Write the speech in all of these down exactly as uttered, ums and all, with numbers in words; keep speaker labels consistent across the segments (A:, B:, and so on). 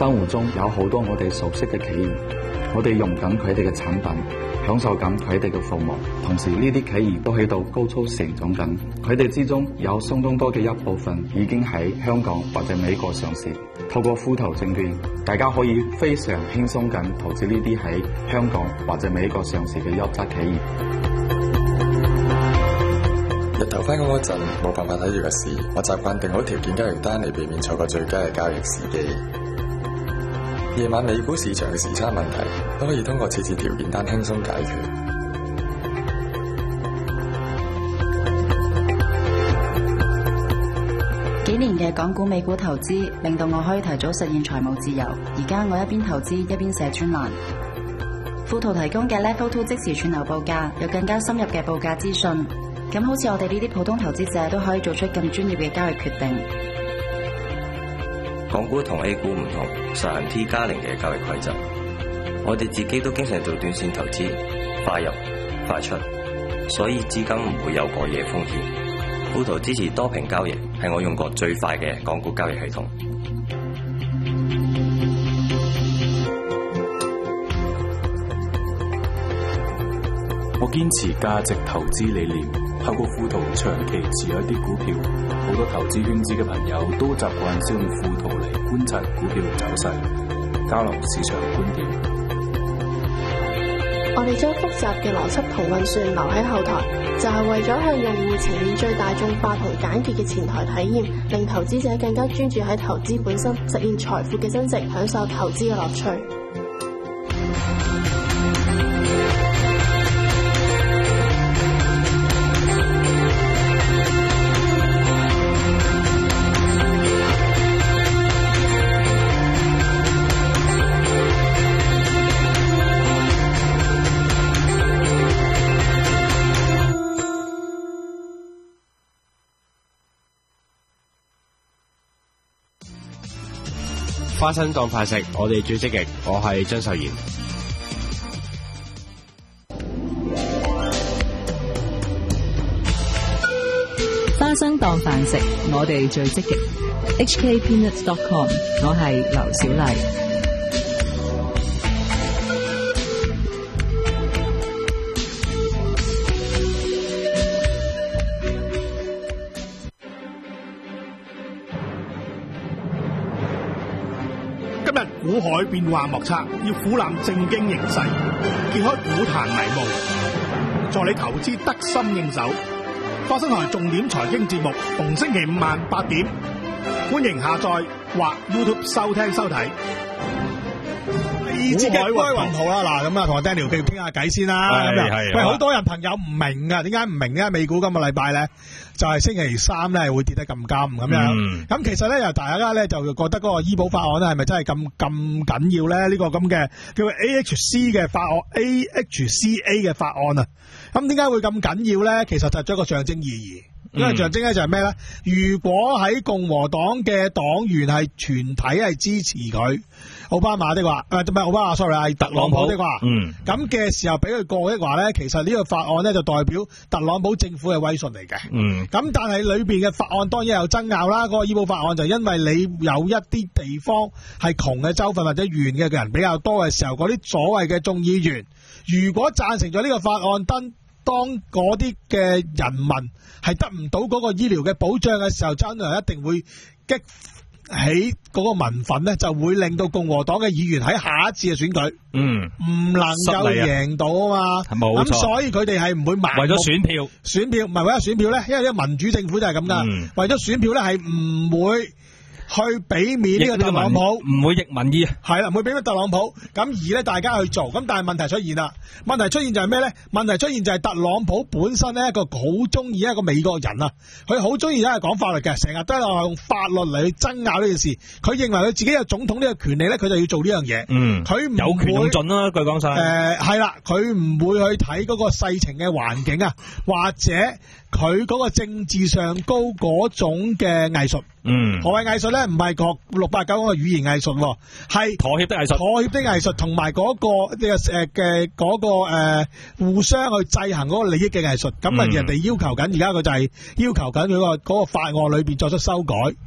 A: 生活中有好多我哋熟悉嘅企業，我哋用緊佢哋嘅產品，享受緊佢哋嘅服務，同時呢啲企業都喺度高速成長緊，佢哋之中有相當多嘅一部分已經喺香港或者美國上市。透過富途證券，大家可以非常輕鬆咁投資呢啲喺香港或者美國上市嘅優質企業。
B: 日頭翻工嗰陣冇辦法睇住個市，我習慣定好條件交易單嚟避免錯過最佳嘅交易時機。夜晚美股市場嘅時差問題都可以通過設置條件單輕鬆解決。
C: 幾年嘅港股美股投資令到我可以提早實現財務自由。而家我一邊投資一邊寫專欄。富途提供嘅 Level Two 即時串流報價，有更加深入嘅報價資訊。咁好似我哋呢啲普通投資者都可以做出更專業嘅交易決定。
D: 港股同 A 股唔同，實行 T 加零嘅交易規則。我哋自己都經常做短線投資，快入快出，所以資金唔會有過夜風險。富途支持多屏交易，係我用過最快嘅港股交易系統。
E: 我堅持價值投資理念，透過富途長期持有一啲股票。好多投資圈子嘅朋友都習慣使用富途嚟觀察股票走勢，交流市場觀點。
F: 我哋將複雜嘅邏輯同運算留喺後台，就係為咗向用戶呈現最大眾化同簡潔嘅前台體驗，令投資者更加專注喺投資本身，實現財富嘅增值，享受投資嘅樂趣。
G: 花生當飯食，我哋最積極。我係張秀賢。
H: 花生當飯食，我哋最積極。H K Peanuts dot com， 我係劉小麗。
I: 股海變幻莫測，要俯瞰正經形勢，揭開股壇迷霧，助你投資得心應手。花生台重點財經節目，逢星期五晚八點，歡迎下載或 YouTube 收聽收睇。股海雲圖啦，嗱咁啊，同阿 Daniel 繼續傾下偈先啦。咁喂，好多人朋友唔明噶，點解唔明咧？美股今個禮拜咧，就係星期三咧會跌得咁金咁樣。咁其實咧，又大家咧就覺得嗰個醫保法案咧係咪真係咁咁緊要咧？呢個咁嘅叫 A H C 嘅法案 ，A H C A 嘅法案啊。咁點解會咁緊要咧？其實就係一個象徵意義。因為象徵咧就係咩咧？如果喺共和黨嘅黨員係全體係支持佢奧巴馬的話，誒唔係奧巴馬 sorry 係特朗普的話，嗯，咁嘅時候俾佢過的話咧，其實呢個法案咧就代表特朗普政府嘅威信嚟嘅，嗯，咁但係裏邊嘅法案當然有爭拗啦。嗰個醫保法案就因為你有一啲地方係窮嘅州份或者縣嘅人比較多嘅時候，嗰啲所謂嘅眾議員如果贊成咗呢個法案，當當嗰啲嘅人民係得唔到嗰個醫療嘅保障嘅時候，真係一定會激起嗰個民憤咧，就會令到共和黨嘅議員喺下一次嘅選舉，嗯，唔能夠贏到啊嘛，冇錯。咁所以佢哋係唔會盲目為咗選票，選票唔係為咗選票咧，因為呢個民主政府就係咁噶，嗯、為咗選票咧係唔會去俾面呢個特朗普，唔會逆民意，係啦，唔會俾面特朗普。咁而咧大家去做，咁但係問題出現啦，問題出現就係咩咧？問題出現就係特朗普本身咧一個好中意一個美國人啊，佢好中意咧係講法律嘅，成日都係用法律嚟去爭拗呢件事。佢認為佢自己有總統呢個權利咧，佢就要做呢樣嘢。嗯，佢唔有權用盡啦，據講晒。誒係啦，佢唔會去睇嗰個世情嘅環境啊，或者佢嗰個政治上高嗰種嘅藝術。嗯，何謂藝術咧？唔係學六八九個語言藝術，係妥協的藝術。妥協的藝術同埋嗰個呢個誒嘅嗰個誒、呃、互相去制衡嗰個利益嘅藝術。咁啊、嗯，人哋要求緊，而家佢就係要求緊佢個嗰個法案裏邊作出修改。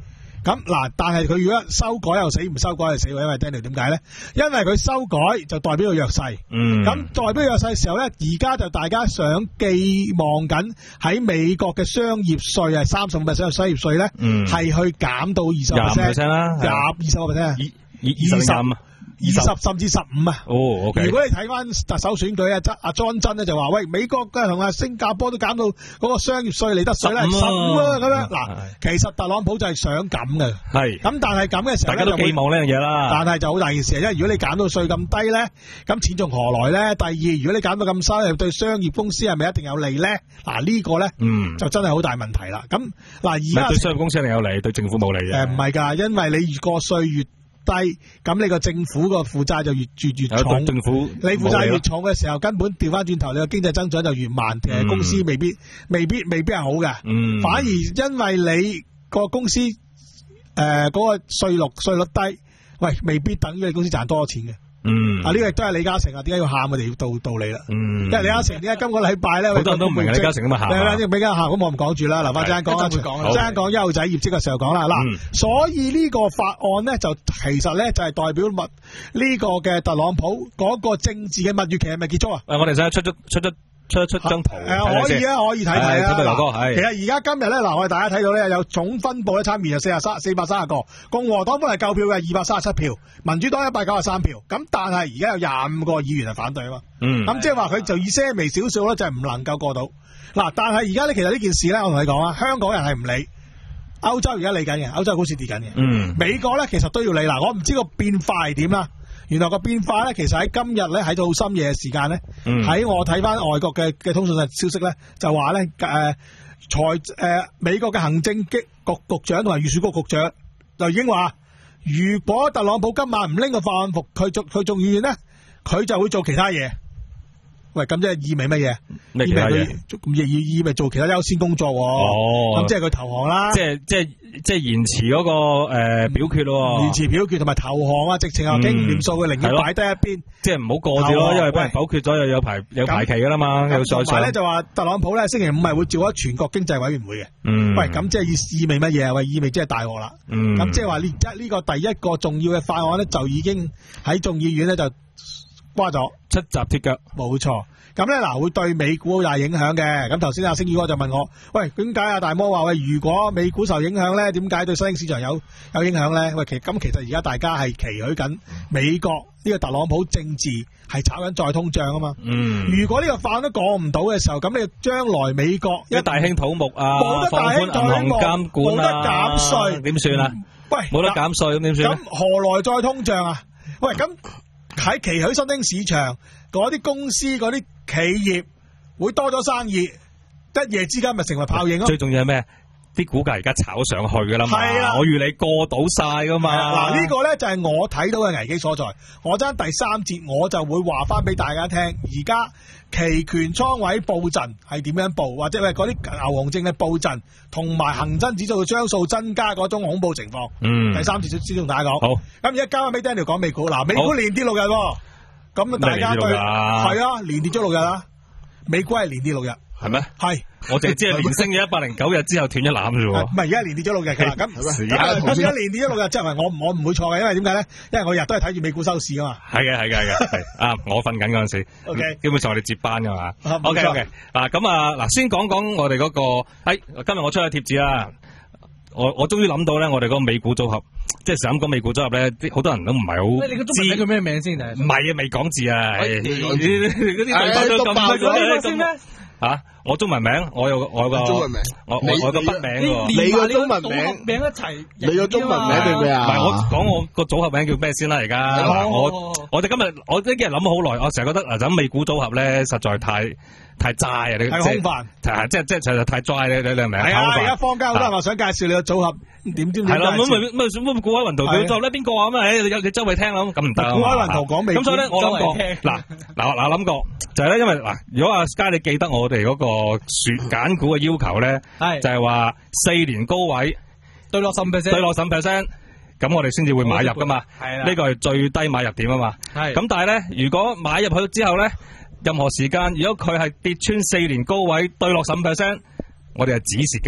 I: 咁嗱，但係佢如果修改又死，唔修改又死喎，因為 Daniel 點解咧？因為佢修改就代表個弱勢，嗯，咁代表弱勢嘅時候咧，而家就大家想寄望緊喺美國嘅商業稅係三十五 percent 嘅商業稅咧，嗯，係去減到二十 percent 啦，廿二十個 percent，二二十。二十甚至十五啊！
J: 哦 ，OK。如
I: 果你睇翻特首選舉啊，阿莊真咧就話：喂，美國嘅同阿新加坡都減到嗰個商業稅利得稅咧十五啊咁樣。嗱，其實特朗普就係想咁嘅，係。咁但係咁嘅時候，
J: 大家都寄望呢樣嘢啦。
I: 但係就好大件事，因為如果你減到稅咁低咧，咁錢從何來咧？第二，如果你減到咁收，對商業公司係咪一定有利咧？嗱，呢個咧，嗯，就真係好大問題啦。咁嗱，而家
J: 對商業公司一定有利，對政府冇利嘅。
I: 誒，唔係㗎，因為你個稅越低，咁你個政府個負債就越越越重，
J: 政府
I: 你負債越重嘅時候，根本調翻轉頭，你個經濟增長就越慢，其實、嗯、公司未必未必未必係好嘅，嗯、反而因為你個公司誒嗰、呃嗰個稅率稅率低，喂，未必等於你公司賺多錢嘅。嗯，啊呢個亦都係李嘉誠啊，點解要喊我哋要道道理啦？嗯，因為李嘉誠點解今個禮拜咧，
J: 好多人都唔明李嘉誠咁啊喊。係啦，
I: 比較喊，咁我唔講住啦，留翻陣間講啦，陣間講優仔業績嘅時候講啦。嗱，所以呢個法案咧就其實咧就係代表物呢個嘅特朗普嗰個政治嘅蜜月期係咪結束啊？
J: 誒，我哋想出咗出咗。出一出張圖，
I: 誒可以啊，可以睇睇啊。
J: 嗱，
I: 其實而家今日咧，嗱我哋大家睇到咧有總分佈咧參議有四十三四百三十個，共和黨本嚟夠票嘅二百三十七票，民主黨一百九十三票。咁但係而家有廿五個議員係反對啊嘛。嗯。咁即係話佢就以些微少數咧，就係唔能夠過到。嗱，但係而家咧，其實呢件事咧，我同你講啊，香港人係唔理，歐洲而家理緊嘅，歐洲股市跌緊嘅。嗯。美國咧其實都要理。嗱，我唔知個變化係點啦。原來個變化咧，其實喺今日咧，喺到深夜嘅時間咧，喺、嗯、我睇翻外國嘅嘅通訊消息咧，就話咧誒財誒美國嘅行政局局長同埋預算局局長就已經話，如果特朗普今晚唔拎個法案服佢做佢眾議院咧，佢就會做其他嘢。喂，咁即係意味乜嘢？
J: 咩其他嘢？
I: 意意味做其他優先工作。哦，咁即係佢投降啦。
J: 即係即係即係延遲嗰、那個誒、呃、表決咯。
I: 延遲表決同埋投降啊！直情又經唔掂數嘅，寧願擺低一邊。
J: 即係唔好過住咯，因為俾人否決咗，又有排有排期噶啦嘛。又再
I: 同埋咧就話特朗普咧星期五係會召開全國經濟委員會嘅。嗯。喂，咁即係意意味乜嘢啊？喂，意味即係大鑊啦。嗯。咁即係話呢一呢個第一個重要嘅法案咧，就已經喺眾議院咧就瓜咗
J: 出閘鐵腳，
I: 冇錯。咁咧嗱，會對美股好大影響嘅。咁頭先阿星宇哥就問我，喂，點解阿大摩話喂，如果美股受影響咧，點解對新興市場有有影響咧？喂，其咁其實而家大家係期許緊美國呢個特朗普政治係炒緊再通脹啊嘛。嗯。如果呢個法案都講唔到嘅時候，咁你將來美國
J: 一大興土木啊，
I: 冇得大興土木，
J: 監管啊，
I: 冇得減稅，
J: 點算啊？喂，冇得減稅咁點算？
I: 咁何來再通脹啊？喂，咁喺期許新興市場嗰啲公司嗰啲企業會多咗生意，一夜之間咪成為泡影咯。
J: 最重要係咩？啲股價而家炒上去噶啦嘛，係啊，我預你過到晒噶嘛。
I: 嗱、啊，呢、這個咧就係我睇到嘅危機所在。我爭第三節我就會話翻俾大家聽，而家期權倉位布陣係點樣布，或者係嗰啲牛熊證嘅布陣，同埋恒生指數嘅張數增加嗰種恐怖情況。嗯，第三節先同大家講。好，咁而家交翻俾 Daniel 講美股。嗱，美股連跌六日，咁大家對係啊，連跌咗六日啦。美股係連跌六日。
J: 係咩？
I: 係，
J: 我淨係知係連升咗一百零九日之後斷一攬啫喎。唔
I: 係，而家連跌咗六日噶啦。咁而家連跌咗六日，即係我我唔會錯嘅，因為點解咧？因為我日都係睇住美股收市啊嘛。
J: 係嘅，係嘅，係嘅，係啊！我瞓緊嗰陣時
I: ，OK，
J: 基本上我哋接班噶嘛。OK，OK， okay, okay, 嗱咁啊，嗱先講講我哋嗰、嗰個，誒、哎，今日我出咗貼紙啦。我我終於諗到咧，我哋嗰個美股組合，即係想講美股組合咧，啲好多人都唔係好。你個中文名叫咩名先？唔係啊，未講字啊。嗰啲對白都咁咁吓，我中文名，我有我有個中文名，我我我個筆名喎。
K: 你個中文名
J: 名
K: 一齊，你個中文名叫咩啊？
J: 唔係我講我個組合名叫咩先啦？而家我我哋今日我呢幾日諗咗好耐，我成日覺得嗱，咁美股組合咧實在太太齋啊！你
I: 太空泛，
J: 即係即係實在太齋你你你明唔明啊？
I: 係啊！而家坊間好多人話想介紹你個組合，點知
J: 係啦，咁咪咪咁估喺雲圖組合咧？邊個啊？咁啊？誒，你周圍聽啦，咁唔得啊！
I: 估喺雲圖講美股，
J: 咁所以咧，我諗過嗱嗱嗱諗過就係咧，因為嗱，如果阿 Sky 你記得我哋嗰個選揀股嘅要求咧，係就係話四年高位
K: 對落十 percent，
J: 對落十 percent， 咁我哋先至會買入噶嘛。係啦，呢個係最低買入點啊嘛。係咁，但係咧，如果買入去之後咧，任何時間如果佢係跌穿四年高位對落十 percent， 我哋係止蝕噶嘛。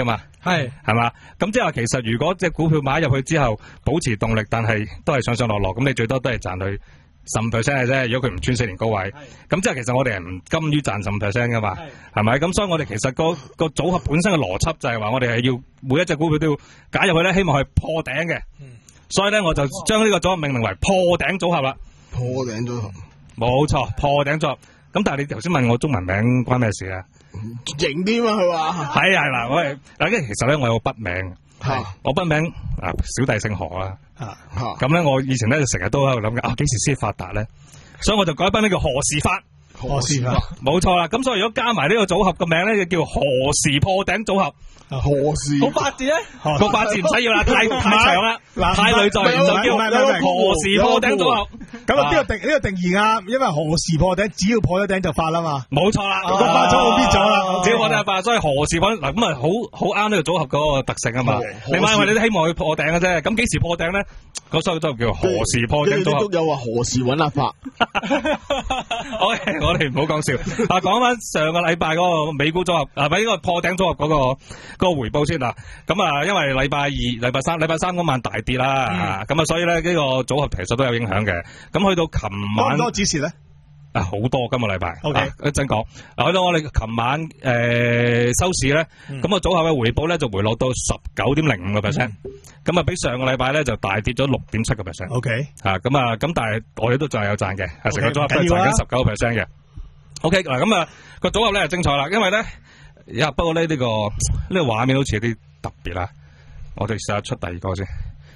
J: 係係嘛？咁即係話其實如果隻股票買入去之後保持動力，但係都係上上落落，咁你最多都係賺佢十五 percent 嘅啫。如果佢唔穿四年高位，咁即係其實我哋係唔甘於賺十五 percent 噶嘛，係咪？咁所以我哋其實個個組合本身嘅邏輯就係話，我哋係要每一隻股票都要加入去咧，希望係破頂嘅。所以咧，我就將呢個組合命名為破頂組合啦。
K: 破頂組合，
J: 冇錯，破頂組合。咁但係你頭先問我中文名關咩事啊？
K: 型啲嘛，佢話
J: 係啊，嗱，我係嗱，其實咧我有個筆名，係我筆名啊，小弟姓何啦，咁咧我以前咧就成日都喺度諗嘅，啊幾時先發達咧？所以我就改筆名叫何時發，
I: 何時發，
J: 冇錯啦。咁所以如果加埋呢個組合嘅名咧，就叫何時破頂組合。
K: 何時
J: 個八字咧？個八字唔使要啦，太太長啦，太累贅，就叫何時破頂組合。
I: 咁啊，呢個定呢個定義啱，因為何時破頂，只要破咗頂就發啦嘛。
J: 冇錯啦，
I: 個發咗我必咗啦，
J: 只要破頂就發，所以何時破嗱咁啊，好好啱呢個組合嗰個特性啊嘛。另外，因為你都希望佢破頂嘅啫，咁幾時破頂咧？嗰所以都叫何時破頂組合。
K: 都有話何時揾阿發。
J: 好，我哋唔好講笑。啊，講翻上個禮拜嗰個美股組合，啊，咪呢個破頂組合嗰個嗰個回報先啦。咁啊，因為禮拜二、禮拜三、禮拜三嗰晚大跌啦，咁啊，所以咧呢個組合其實都有影響嘅。咁去到琴晚
I: 多唔多指示咧？
J: 啊，好多今個禮拜。
I: O K，
J: 一陣講。嗱，去到我哋琴晚誒收市咧，咁個組合嘅回報咧就回落到十九點零五個 percent，咁啊比上個禮拜咧就大跌咗六點七個 percent。
I: O K，
J: 嚇咁啊，咁但係我哋都仲係有賺嘅，係成個組合都係賺緊十九個 percent 嘅。O K，嗱咁啊個組合咧係精彩啦，因為咧呀不過咧呢個呢個畫面好似有啲特別啦，我哋試下出第二個先，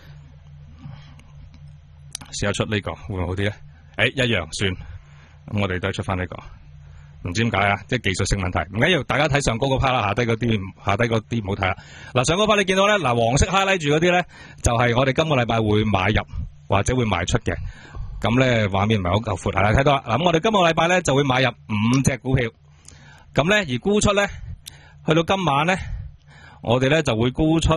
J: 試下出呢個會唔會好啲咧？誒一樣算。咁我哋都係出翻呢個，唔知點解啊，即係技術性問題，唔緊要，大家睇上高嗰 part 啦，下低嗰啲下低嗰啲唔好睇啦。嗱，上高 part 你見到咧，嗱黃色 highlight 住嗰啲咧，就係我哋今個禮拜會買入或者會賣出嘅。咁咧畫面唔係好夠闊，係啦，睇到啦。嗱，咁我哋今個禮拜咧就會買入五隻股票，咁咧而沽出咧，去到今晚咧，我哋咧就會沽出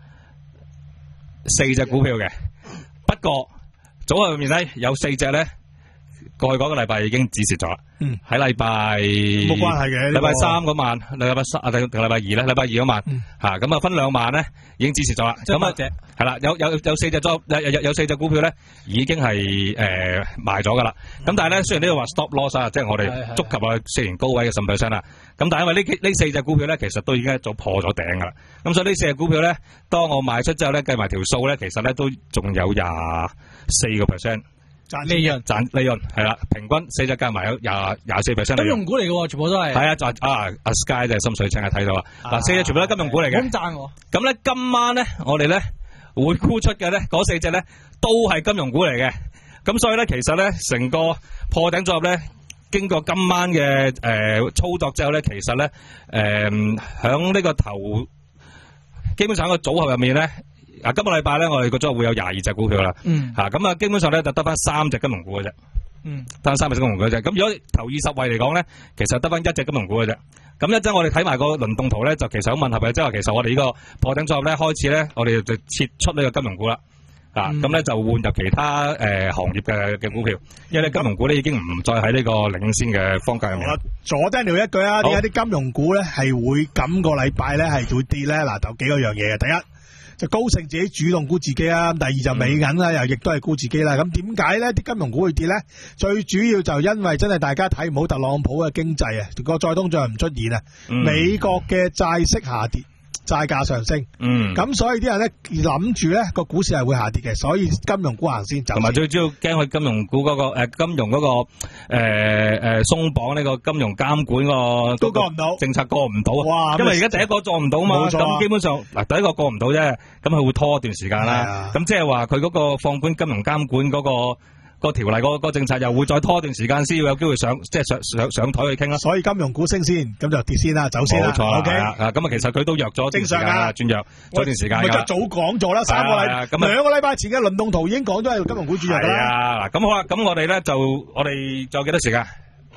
J: 四隻股票嘅。不過組合入面咧有四隻咧。過去嗰個禮拜已經止蝕咗啦，喺禮拜
I: 冇關係嘅，
J: 禮拜三嗰晚，禮拜三啊定定禮拜二咧，禮拜二嗰晚吓，咁啊分兩晚咧已經止蝕咗啦，咁啊隻係啦，有有有四隻咗，有有有四隻股票咧已經係誒賣咗噶啦，咁但係咧雖然呢個話 stop loss 啊，即係我哋觸及啊四年高位嘅十 percent 啦，咁但係因為呢呢四隻股票咧其實都已經一早破咗頂噶啦，咁所以呢四隻股票咧當我賣出之後咧計埋條數咧，其實咧都仲有廿四個 percent。
I: 賺利潤，
J: 賺利潤係啦，平均四隻加埋有廿廿四 percent。
L: 金融股嚟嘅，全部都係。
J: 係啊，就啊阿 Sky 就係心水清啊，睇到啦。嗱，四隻全部都係金融股嚟嘅。
L: 咁賺我。
J: 咁咧今晚咧，我哋咧會沽出嘅咧，嗰四隻咧都係金融股嚟嘅。咁所以咧，其實咧成個破頂組合咧，經過今晚嘅誒操作之後咧，其實咧誒響呢個頭，基本上喺個組合入面咧。啊，今個禮拜咧，我哋個組合會有廿二隻股票啦。嗯。吓，咁啊，基本上咧就得翻三隻金融股嘅啫。嗯。得翻三隻金融股嘅啫。咁如果頭二十位嚟講咧，其實得翻一隻金融股嘅啫。咁一陣我哋睇埋個輪動圖咧，就其實好吻合嘅，即係話其實我哋呢個破頂組合咧開始咧，我哋就撤出呢個金融股啦。啊，咁咧就換入其他誒行業嘅嘅股票，因為咧金融股咧已經唔再喺呢個領先嘅方向入面。
I: 左 Daniel 一句啊，點解啲金融股咧係會今個禮拜咧係會跌咧？嗱，就幾個樣嘢嘅，第一。就高盛自己主動沽自己啊，第二就美銀啦，又亦都係沽自己啦。咁點解咧？啲金融股會跌咧？最主要就因為真係大家睇唔好特朗普嘅經濟啊，個再通脹唔出現啊，嗯、美國嘅債息下跌。債價上升，嗯，咁所以啲人咧諗住咧個股市係會下跌嘅，所以金融股行先走。同埋
J: 最主要驚佢金融股嗰、那個誒、呃、金融嗰、那個誒誒鬆綁呢個金融監管個
I: 都過唔到，
J: 政策過唔到啊！
I: 哇，
J: 因為而家第一個做唔到嘛，咁、
I: 啊、
J: 基本上嗱第一個過唔到啫，咁佢會拖一段時間啦。咁即係話佢嗰個放寬金融監管嗰、那個。個條例嗰個政策又會再拖一段時間先要有機會上，即係上上上台去傾啦。
I: 所以金融股升先，咁就跌先啦，走先啦。
J: 冇錯
I: OK
J: 啊，咁啊，其實佢都弱咗正常啊，轉弱咗段時間。
I: 咪就早講咗啦，三個禮咁兩個禮拜前嘅輪動圖已經講咗係金融股轉弱啦。
J: 係啊，嗱，咁好啦，咁我哋咧就我哋仲有幾多時間？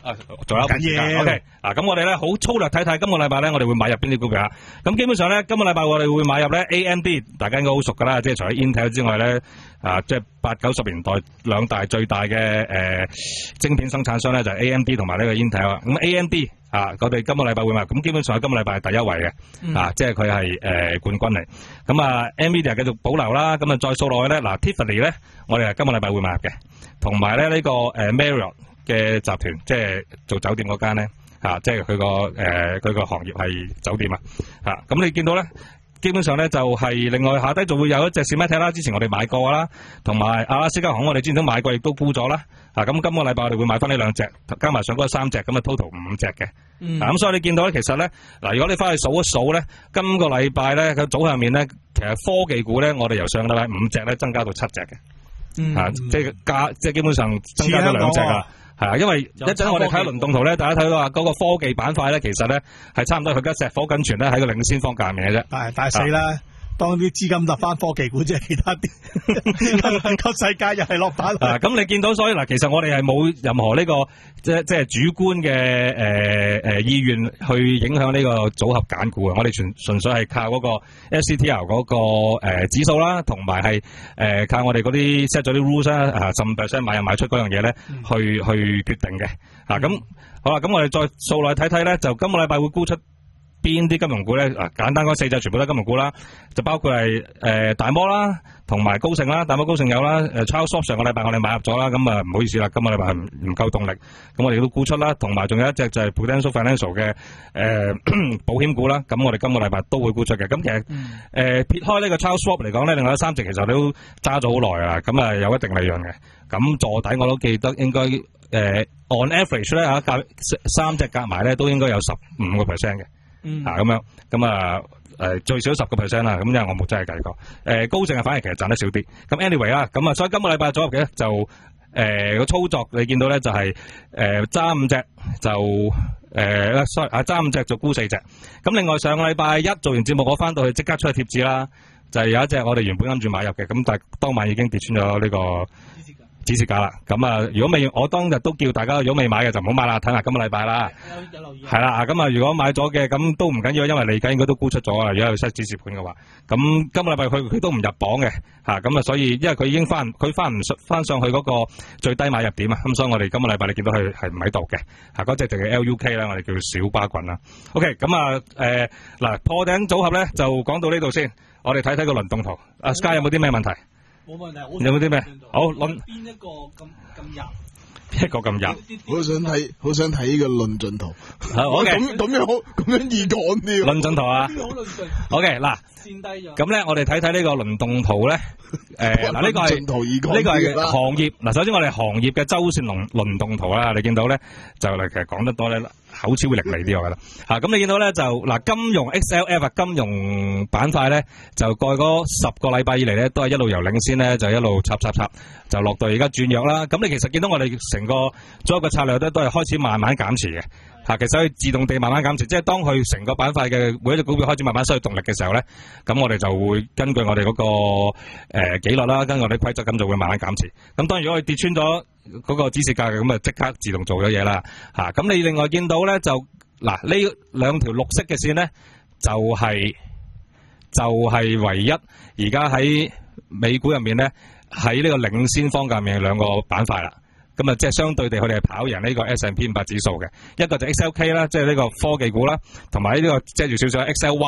J: 啊，仲有
I: 緊要。
J: OK， 嗱，咁我哋咧好粗略睇睇，今個禮拜咧我哋會買入邊啲股票啊？咁基本上咧，今個禮拜我哋會買入咧 A M D， 大家應該好熟噶啦，即係除咗 Intel 之外咧，啊，即係八九十年代兩大最大嘅誒、呃、晶片生產商咧就係、是、A M D 同埋呢個 Intel 啊。咁 A M D 啊，我哋今個禮拜會買，咁基本上喺今個禮拜係第一位嘅，嗯、啊，即係佢係誒冠軍嚟。咁啊 Nvidia 繼續保留啦，咁啊再數落去咧，嗱 Tiffany 咧，我哋係今個禮拜會買入嘅，同埋咧呢、這個誒、呃、Marriott 嘅集團，即係做酒店嗰間咧，嚇，即係佢個誒佢個行業係酒店啊，嚇，咁你見到咧，基本上咧就係另外下低就會有一隻 Symantec 啦，之前我哋買過啦，同埋阿拉斯加航空我哋之前都買過，亦都沽咗啦，嚇，咁今個禮拜我哋會買翻呢兩隻，加埋上嗰三隻，咁啊 total 五隻嘅，嗯，咁所以你見到咧，其實咧，嗱，如果你翻去數一數咧，今個禮拜咧個組上面咧，其實科技股咧，我哋由上個禮拜五隻咧增加到七隻嘅，嗯，啊，即係加，即係基本上增加咗兩隻啊。係啊，因為一陣我哋睇輪動圖咧，大家睇到話嗰個科技板塊咧，其實咧係差唔多佢而家石火緊全咧喺個領先方界面嘅啫。係，但係死啦！當啲資金入翻科技股，即係其他啲個世界又係落板。啊，咁你見到所以嗱，其實我哋係冇任何呢、這個即係即係主觀嘅誒誒意願去影響呢個組合揀股啊！我哋純純粹係靠嗰個 S C T L 嗰、那個誒、呃、指數啦，同埋係誒靠我哋嗰啲 set 咗啲 rules 啦，啊十五 percent 買入賣出嗰樣嘢咧，去去決定嘅。啊，咁好啦，咁我哋再數落去睇睇咧，就今個禮拜會沽出邊啲金融股咧？啊，簡單嗰四隻全部都係金融股啦，就包括係誒、呃、大摩啦，同埋高盛啦，大摩高盛有啦，誒 Charles Schwab 上個禮拜我哋買入咗啦，咁啊唔好意思啦，今個禮拜係唔唔夠動力，咁我哋都沽出啦，同埋仲有一隻就係 Prudential Financial 嘅誒、呃、保險股啦，咁我哋今個禮拜都會沽出嘅。咁其實誒、呃、撇開呢個 Charles Schwab 嚟講咧，另外有三隻其實都揸咗好耐啦，咁啊有一定利潤嘅，咁坐底我都記得應該誒、呃、on average 咧嚇夾三隻夾埋咧都應該有十五個 percent 嘅。嗯，啊咁樣，咁啊誒最少十個 percent 啦，咁因為我冇真係計過，誒、呃、高盛啊反而其實賺得少啲，咁 anyway 啦，咁啊所以今個禮拜組合嘅就誒個、呃、操作你見到咧就係誒揸五隻就誒 sorry 啊揸五隻就沽四隻，咁另外上個禮拜一做完節目我翻到去即刻出去貼紙啦，就係、是、有一隻我哋原本諗住買入嘅，咁但係當晚已經跌穿咗呢、這個指示價啦，咁啊，如果未，我當日都叫大家，如果未買嘅就唔好買啦，睇下今個禮拜啦。有有留意。係啦，咁啊，如果買咗嘅，咁都唔緊要，因為嚟緊應該都沽出咗啊。如果有 set 指示盤嘅話，咁今個禮拜佢佢都唔入榜嘅，嚇，咁啊，所以因為佢已經翻，佢翻唔翻上去嗰個最低買入點啊，咁所以我哋今個禮拜你見到佢係唔喺度嘅，嚇，嗰隻就係 L U K 啦，我哋叫小巴棍啦。OK，咁啊，誒嗱破頂組合咧就講到呢度先，我哋睇睇個輪動圖。阿 Sky 有冇啲咩問題？冇問題，有冇啲咩？好，諗邊一個咁咁入？一個咁入？
K: 好想睇，好想睇呢個論盡圖。
J: 好嘅，
K: 咁咁樣好，咁樣易講啲。
J: 論盡圖啊？OK，嗱，咁咧，我哋睇睇呢個輪動圖咧。誒，嗱，呢個係呢個係行業。嗱，首先我哋行業嘅周線輪輪動圖啦，你見到咧就嚟其實講得多咧。口齒會伶俐啲，我覺得嚇。咁、啊、你見到咧就嗱，金融 X L F 啊，金融板塊咧就過去嗰十個禮拜以嚟咧，都係一路由領先咧，就一路插插插，就落到而家轉弱啦。咁你其實見到我哋成個所有嘅策略咧，都係開始慢慢減持嘅嚇。其實可以自動地慢慢減持，即係當佢成個板塊嘅每一隻股票開始慢慢失去動力嘅時候咧，咁我哋就會根據我哋嗰、那個誒、呃、紀律啦，根據我哋規則咁就會慢慢減持。咁當然如果佢跌穿咗嗰個指示價嘅，咁啊即刻自動做咗嘢啦嚇。咁、啊、你另外見到咧就嗱呢兩條綠色嘅線咧，就係、是、就係、是、唯一而家喺美股入面咧，喺呢個領先方界入面兩個板塊啦。咁啊即係相對地佢哋係跑贏呢個 S and P 五百指數嘅，一個就 X L K 啦，即係呢個科技股啦，同埋呢個遮住少少 X L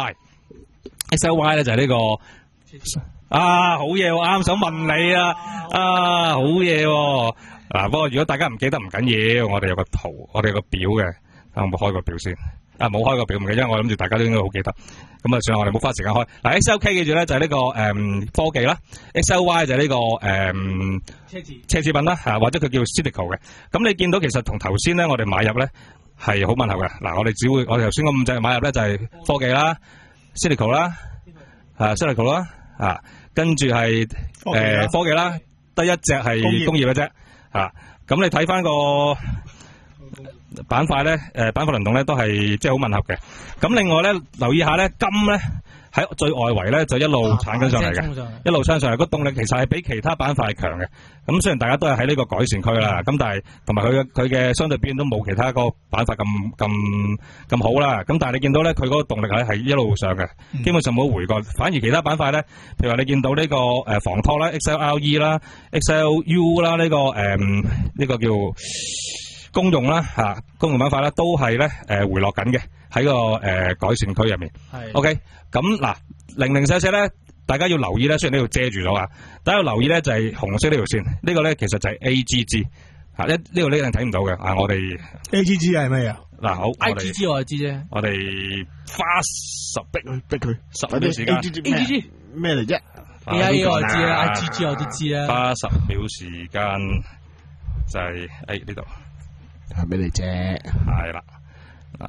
J: Y。X L Y 咧就係呢、這個啊好嘢，我啱想問你啊啊好嘢喎。嗱，不過如果大家唔記得唔緊要，我哋有個圖，我哋有個表嘅，我冇開個表先。啊，冇開個表唔記得，因為我諗住大家都應該好記得。咁啊，算啦，我哋冇花時間開。嗱 ，X L K 記住咧就係呢、這個誒、嗯、科技啦 ，X L Y 就係呢、這個誒、嗯、奢侈奢侈品啦，嚇或者佢叫 cyclical 嘅。咁你見到其實同頭先咧，我哋買入咧係好吻合嘅。嗱，我哋只會我哋頭先嗰五隻買入咧就係科技啦 cyclical 啦，啊 cyclical 啦，啊跟住係誒科技啦，得一隻係工業嘅啫。啊，咁你睇翻個板塊咧，誒板塊輪動咧都係即係好吻合嘅。咁另外咧，留意下咧，金咧喺最外圍咧就一路鏟緊上嚟嘅，啊、一路撐上嚟，個動力其實係比其他板塊強嘅。咁雖然大家都係喺呢個改善區啦，咁、嗯、但係同埋佢嘅佢嘅相對表現都冇其他個板塊咁咁咁好啦。咁但係你見到咧，佢嗰個動力咧係一路上嘅，嗯、基本上冇回過。反而其他板塊咧，譬如話你見到呢個誒防拖啦、X L R E 啦、X L U 啦，呢個誒呢個叫公用啦嚇，公用板塊咧都係咧誒回落緊嘅喺個誒改善區入面。係 OK，咁嗱零零舍舍咧。大家要留意咧，雖然呢度遮住咗啊，大家要留意咧就係紅色呢條線，呢、這個咧其實就係 A G G 啊，呢呢度呢人睇唔到嘅啊，我哋
I: A G G 係咩啊？嗱，
J: 好
L: I G G 我就知啫，
J: 我哋花十逼
K: 逼佢
J: 十秒時間
L: A G G
K: 咩嚟啫
L: ？A I 我知啦 ，I G G 我都知啦。
J: 花十秒時間就係誒呢度
K: 係俾你啫，
J: 係啦嗱，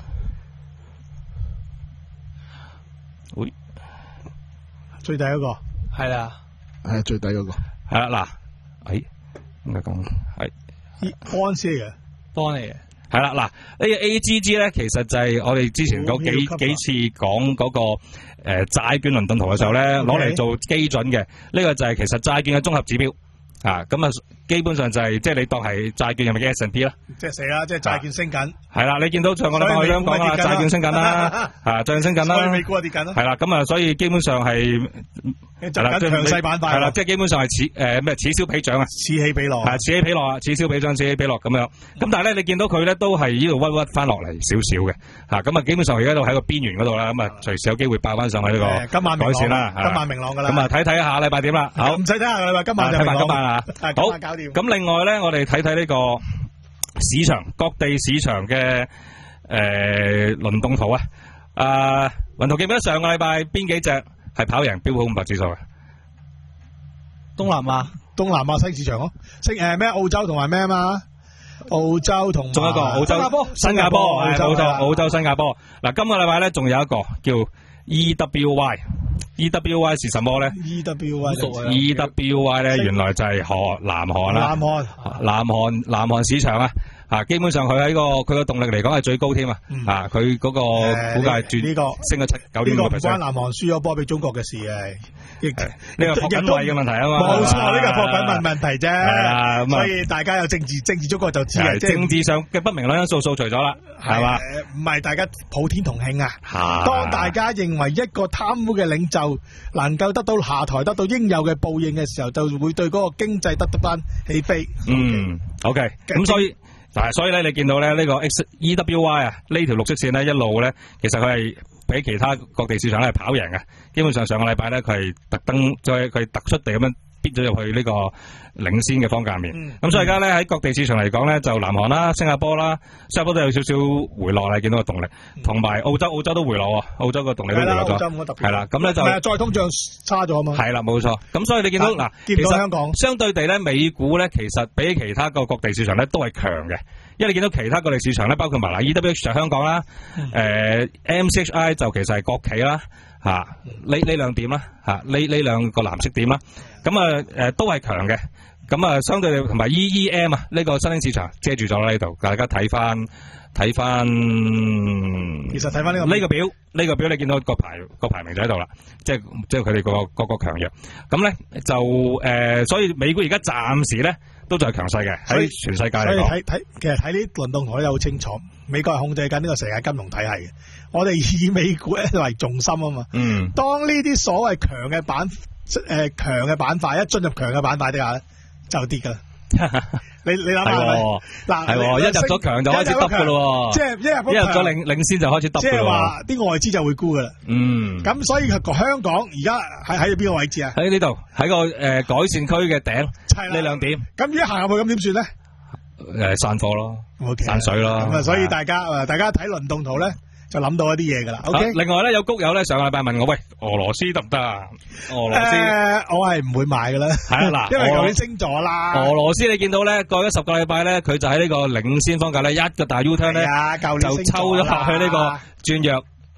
J: 會。
I: 最底嗰個
L: 係啦，
K: 係最底嗰個
J: 係啦嗱，誒點解講係
I: 安斯嚟嘅，
L: 幫嚟嘅
J: 係啦嗱，呢個 A G G 咧，其實就係我哋之前嗰幾幾次講嗰個誒債券輪動圖嘅時候咧，攞嚟做基準嘅，呢個就係其實債券嘅綜合指標啊，咁啊基本上就係即係你當係債券入面嘅 S and P 啦，
I: 即係死啦，即係債券升緊，
J: 係啦，你見到上個禮拜我哋咁講啦，債券升緊啦，啊債券升緊啦，
I: 所以美股啊跌緊啦，
J: 係啦，咁啊所以基本上係。
I: 就緊強勢板塊，
J: 係啦，即係基本上係此誒咩此消彼長啊，
I: 此起彼落，
J: 係此起彼落啊，此消彼長，此起彼落咁樣。咁但係咧，你見到佢咧都係呢度屈屈翻落嚟少少嘅，嚇咁啊，基本上而家都喺個邊緣嗰度啦，咁啊隨時有機會爆翻上去呢個
I: 今晚
J: 改善啦，
I: 今晚明朗㗎啦。
J: 咁啊睇睇下禮拜點啦，好
I: 唔使睇下禮拜，今晚就明朗。
J: 今晚啊，好
I: 搞掂。
J: 咁另外咧，我哋睇睇呢個市場各地市場嘅誒輪動圖啊，啊雲圖記唔記得上個禮拜邊幾隻係跑贏標普五百指數嘅？
L: 東南亞，
I: 東南亞新市場咯，升誒咩？澳洲同埋咩啊嘛？澳洲同
J: 仲有一個澳洲、新加坡、新加坡，係冇錯，澳洲、新加坡。嗱，今個禮拜咧仲有一個叫 E W Y，E W Y 是什麼咧
I: ？E W Y，E
J: W Y 咧原來就係韓南韓啦，
I: 南韓，
J: 南韓南韓市場啊。啊，基本上佢喺個佢個動力嚟講係最高添啊！啊，佢嗰個股價轉呢個升咗七九點五個 percent。呢個唔關南韓輸咗波俾中國嘅事嘅，呢個霍緊位嘅問題啊嘛。冇錯，呢個霍緊問問題啫。係啊，咁啊，所以大家有政治政治觸覺就知嘅，即係政治上嘅不明朗因素掃除咗啦，係嘛？
I: 唔係大家普天同慶啊！當大家認為一個貪污嘅領袖能夠得到下台，得到應有嘅報應嘅時候，就會對嗰個經濟得得翻起飛。
J: 嗯 ，OK，咁所以。嗱，所以咧，你見到咧呢個 X E W Y 啊，呢條綠色線咧一路咧，其實佢係比其他各地市場咧係跑贏嘅。基本上上個禮拜咧，佢係特登再佢突出地咁樣逼咗入去呢個領先嘅方價面。咁、嗯、所以而家咧喺各地市場嚟講咧，就南韓啦、新加坡啦、新加坡都有少少回落啦，見到個動力，同埋、嗯、澳洲澳洲都回落喎，澳洲個動力都回落咗。係啦，咁咧就
I: 再通脹差咗啊嘛。係
J: 啦，冇錯。咁所以你見到嗱、啊，其實香港相對地咧，美股咧其實比其他個各地市場咧都係強嘅。因為你見到其他各地市場咧，包括埋嗱 E W H 就香港啦，誒、嗯呃、M C H I 就其實係國企啦，嚇呢呢兩點啦，嚇呢呢兩個藍色點啦，咁啊誒都係強嘅，咁啊相對同埋 E E M 啊呢個新興市場遮住咗啦呢度，大家睇翻睇翻，
I: 其實睇翻呢個
J: 呢個表呢、呢個表你見到個排個排名就喺度啦，即係即係佢哋個個個強弱，咁咧就誒、呃、所以美股而家暫時咧。都仲係強勢嘅，喺全世界嚟講。所以睇睇，其實睇呢輪動圖咧好清楚，美國係控制緊呢個世界金融體系嘅。我哋以美股咧為重心啊嘛。嗯。當呢啲所謂強嘅板誒強嘅板塊一進入強嘅板塊底下咧，就跌噶啦。你你諗下係咪？嗱，係一入咗強就開始耷噶咯。即係一入一入咗領領先就開始耷噶咯。即係話啲外資就會沽噶啦。嗯。咁所以香港而家喺喺邊個位置啊？喺呢度，喺個誒改善區嘅頂。呢兩點。咁而家行入去咁點算咧？誒，散貨咯，散水咯。咁啊，所以大家誒，大家睇輪動圖咧，就諗到一啲嘢噶啦。O K。另外咧，有谷友咧上個禮拜問我，喂，俄羅斯得唔得啊？俄羅斯，我係唔會買噶啦。係啊，嗱，因為舊年升咗啦。俄羅斯你見到咧，過咗十個禮拜咧，佢就喺呢個領先方價咧，一個大 U turn 咧，就抽咗落去呢個轉弱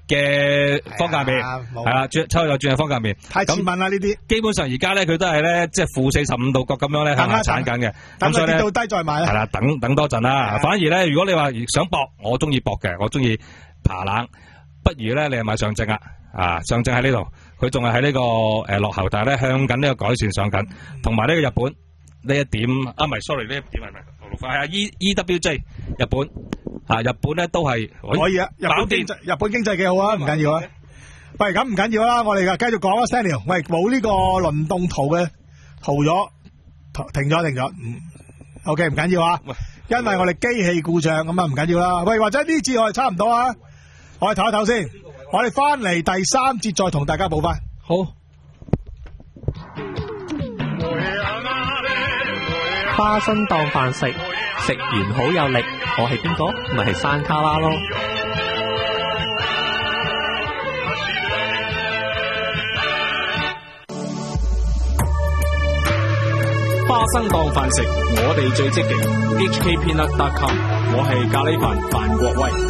J: 嘅方格麵，係啦，轉抽又轉係方格麵。
I: 太前問啦呢啲。基
J: 本上而家咧佢都係咧即係負四十五度角咁樣咧向下鏟緊嘅。
I: 咁所以咧跌到低再買啦。
J: 係啦，等等多陣啦。反而咧，如果你話想搏，我中意搏嘅，我中意爬冷，不如咧你係買上證啊。啊，上證喺呢度，佢仲係喺呢個誒落後，但係咧向緊呢個改善上緊，同埋呢個日本呢一點啊，唔係 sorry 呢一點係咪？係啊 E E W J 日本啊，日本咧都係
I: 可以啊，日本經濟日本經濟幾好啊，唔緊要啊。喂，咁唔緊要啦，我哋繼續講啊 Samuel。喂，冇呢個輪動圖嘅圖咗，停咗停咗，嗯 ，OK 唔緊要啊，因為我哋機器故障咁啊唔緊要啦。喂，或者呢節我哋差唔多啊，我哋唞一唞先。我哋翻嚟第三節再同大家補翻。
L: 好。
M: 花生當飯食，食完好有力。我係邊個？咪係山卡拉咯。
E: 花生當飯食，我哋最積極。H K Peanut dot com， 我係咖喱飯范國威。